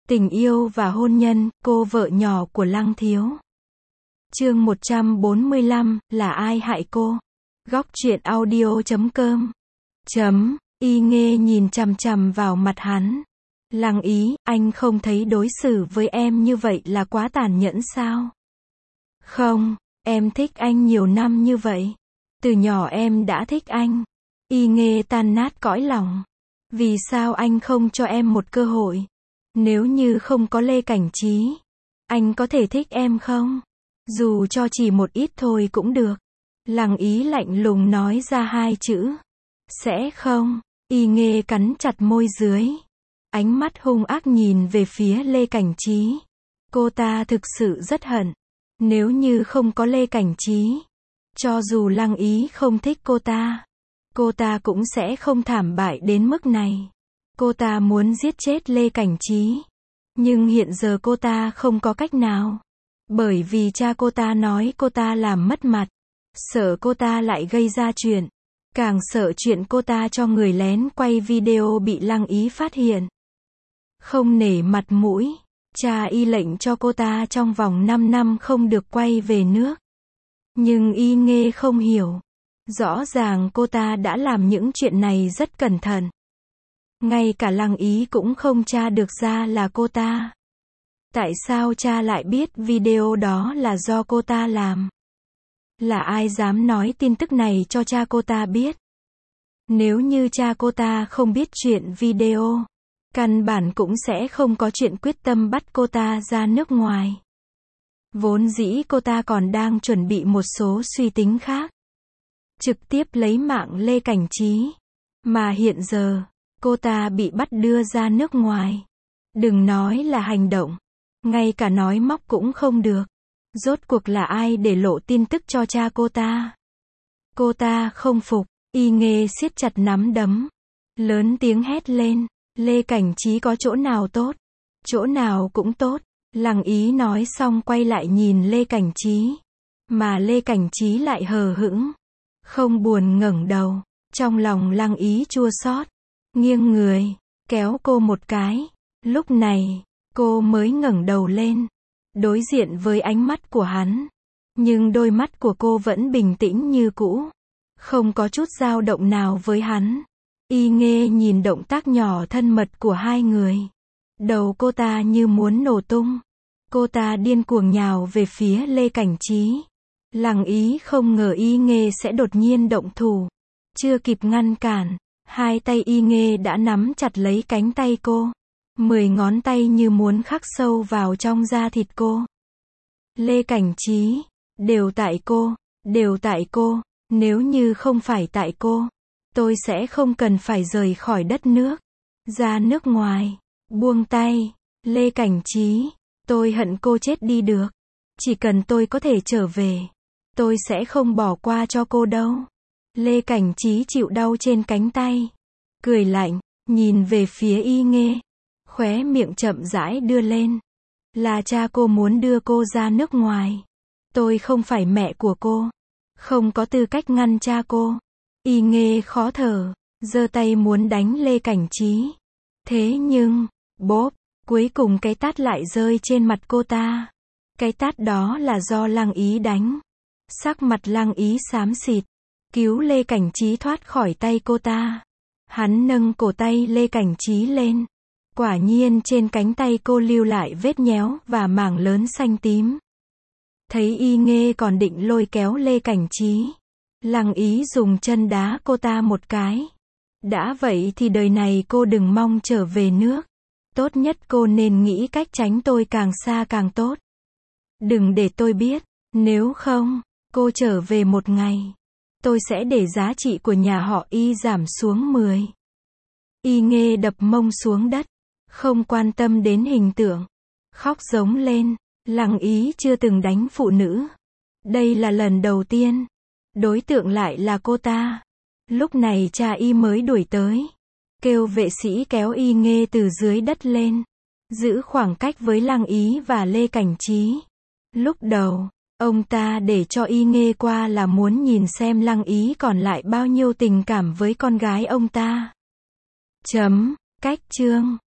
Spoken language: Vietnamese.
Tình yêu và hôn nhân, cô vợ nhỏ của Lăng Thiếu. Chương 145, là ai hại cô? Góc truyện audio.com. Y Nghê nhìn chằm chằm vào mặt hắn. Lăng Ý, anh không thấy đối xử với em như vậy là quá tàn nhẫn sao? Không, em thích anh nhiều năm như vậy. Từ nhỏ em đã thích anh. Y Nghê tan nát cõi lòng. Vì sao anh không cho em một cơ hội? Nếu như không có Lê Cảnh Trí, anh có thể thích em không? Dù cho chỉ một ít thôi cũng được. Lăng Ý lạnh lùng nói ra hai chữ. Sẽ không. Y Nghê cắn chặt môi dưới. Ánh mắt hung ác nhìn về phía Lê Cảnh Trí. Cô ta thực sự rất hận. Nếu như không có Lê Cảnh Trí, cho dù Lăng Ý không thích cô ta cũng sẽ không thảm bại đến mức này. Cô ta muốn giết chết Lê Cảnh Trí. Nhưng hiện giờ cô ta không có cách nào. Bởi vì cha cô ta nói cô ta làm mất mặt. Sợ cô ta lại gây ra chuyện. Càng sợ chuyện cô ta cho người lén quay video bị Lăng Ý phát hiện. Không nể mặt mũi, cha y lệnh cho cô ta trong vòng 5 năm không được quay về nước. Nhưng Y Nghê không hiểu. Rõ ràng cô ta đã làm những chuyện này rất cẩn thận. Ngay cả Lăng Ý cũng không tra được ra là cô ta. Tại sao cha lại biết video đó là do cô ta làm? Là ai dám nói tin tức này cho cha cô ta biết? Nếu như cha cô ta không biết chuyện video, căn bản cũng sẽ không có chuyện quyết tâm bắt cô ta ra nước ngoài. Vốn dĩ cô ta còn đang chuẩn bị một số suy tính khác. Trực tiếp lấy mạng Lê Cảnh Trí. Mà hiện giờ, cô ta bị bắt đưa ra nước ngoài. Đừng nói là hành động. Ngay cả nói móc cũng không được. Rốt cuộc là ai để lộ tin tức cho cha cô ta? Cô ta không phục. Y Nghê siết chặt nắm đấm. Lớn tiếng hét lên. Lê Cảnh Trí có chỗ nào tốt? Chỗ nào cũng tốt. Lăng Ý nói xong quay lại nhìn Lê Cảnh Trí. Mà Lê Cảnh Trí lại hờ hững. Không buồn ngẩng đầu. Trong lòng Lăng Ý chua xót. Nghiêng người. Kéo cô một cái. Lúc này, cô mới ngẩng đầu lên. Đối diện với ánh mắt của hắn. Nhưng đôi mắt của cô vẫn bình tĩnh như cũ. Không có chút dao động nào với hắn. Y Nghê nhìn động tác nhỏ thân mật của hai người. Đầu cô ta như muốn nổ tung. Cô ta điên cuồng nhào về phía Lê Cảnh Trí. Lăng Ý không ngờ Y Nghê sẽ đột nhiên động thủ. Chưa kịp ngăn cản, hai tay Y Nghê đã nắm chặt lấy cánh tay cô. 10 ngón tay như muốn khắc sâu vào trong da thịt cô. Lê Cảnh Trí, đều tại cô, nếu như không phải tại cô, tôi sẽ không cần phải rời khỏi đất nước, ra nước ngoài. Buông tay, Lê Cảnh Trí, tôi hận cô chết đi được. Chỉ cần tôi có thể trở về, tôi sẽ không bỏ qua cho cô đâu. Lê Cảnh Trí chịu đau trên cánh tay, cười lạnh, nhìn về phía Y Nghê, khóe miệng chậm rãi đưa lên. Là cha cô muốn đưa cô ra nước ngoài. Tôi không phải mẹ của cô, không có tư cách ngăn cha cô. Y Nghê khó thở, giơ tay muốn đánh Lê Cảnh Trí. Thế nhưng, bốp, cuối cùng cái tát lại rơi trên mặt cô ta. Cái tát đó là do Lăng Ý đánh. Sắc mặt Lăng Ý xám xịt, cứu Lê Cảnh Trí thoát khỏi tay cô ta. Hắn nâng cổ tay Lê Cảnh Trí lên. Quả nhiên trên cánh tay cô lưu lại vết nhéo và mảng lớn xanh tím. Thấy Y Nghê còn định lôi kéo Lê Cảnh Trí, Lăng Ý dùng chân đá cô ta một cái. Đã vậy thì đời này cô đừng mong trở về nước. Tốt nhất cô nên nghĩ cách tránh tôi càng xa càng tốt. Đừng để tôi biết, nếu không, cô trở về một ngày, tôi sẽ để giá trị của nhà họ Y giảm xuống 10. Y Nghê đập mông xuống đất, không quan tâm đến hình tượng, khóc giống lên. Lăng Ý chưa từng đánh phụ nữ. Đây là lần đầu tiên. Đối tượng lại là cô ta. Lúc này cha Y mới đuổi tới. Kêu vệ sĩ kéo Y Nghê từ dưới đất lên. Giữ khoảng cách với Lăng Ý và Lê Cảnh Trí. Lúc đầu, ông ta để cho Y Nghê qua là muốn nhìn xem Lăng Ý còn lại bao nhiêu tình cảm với con gái ông ta. Cách chương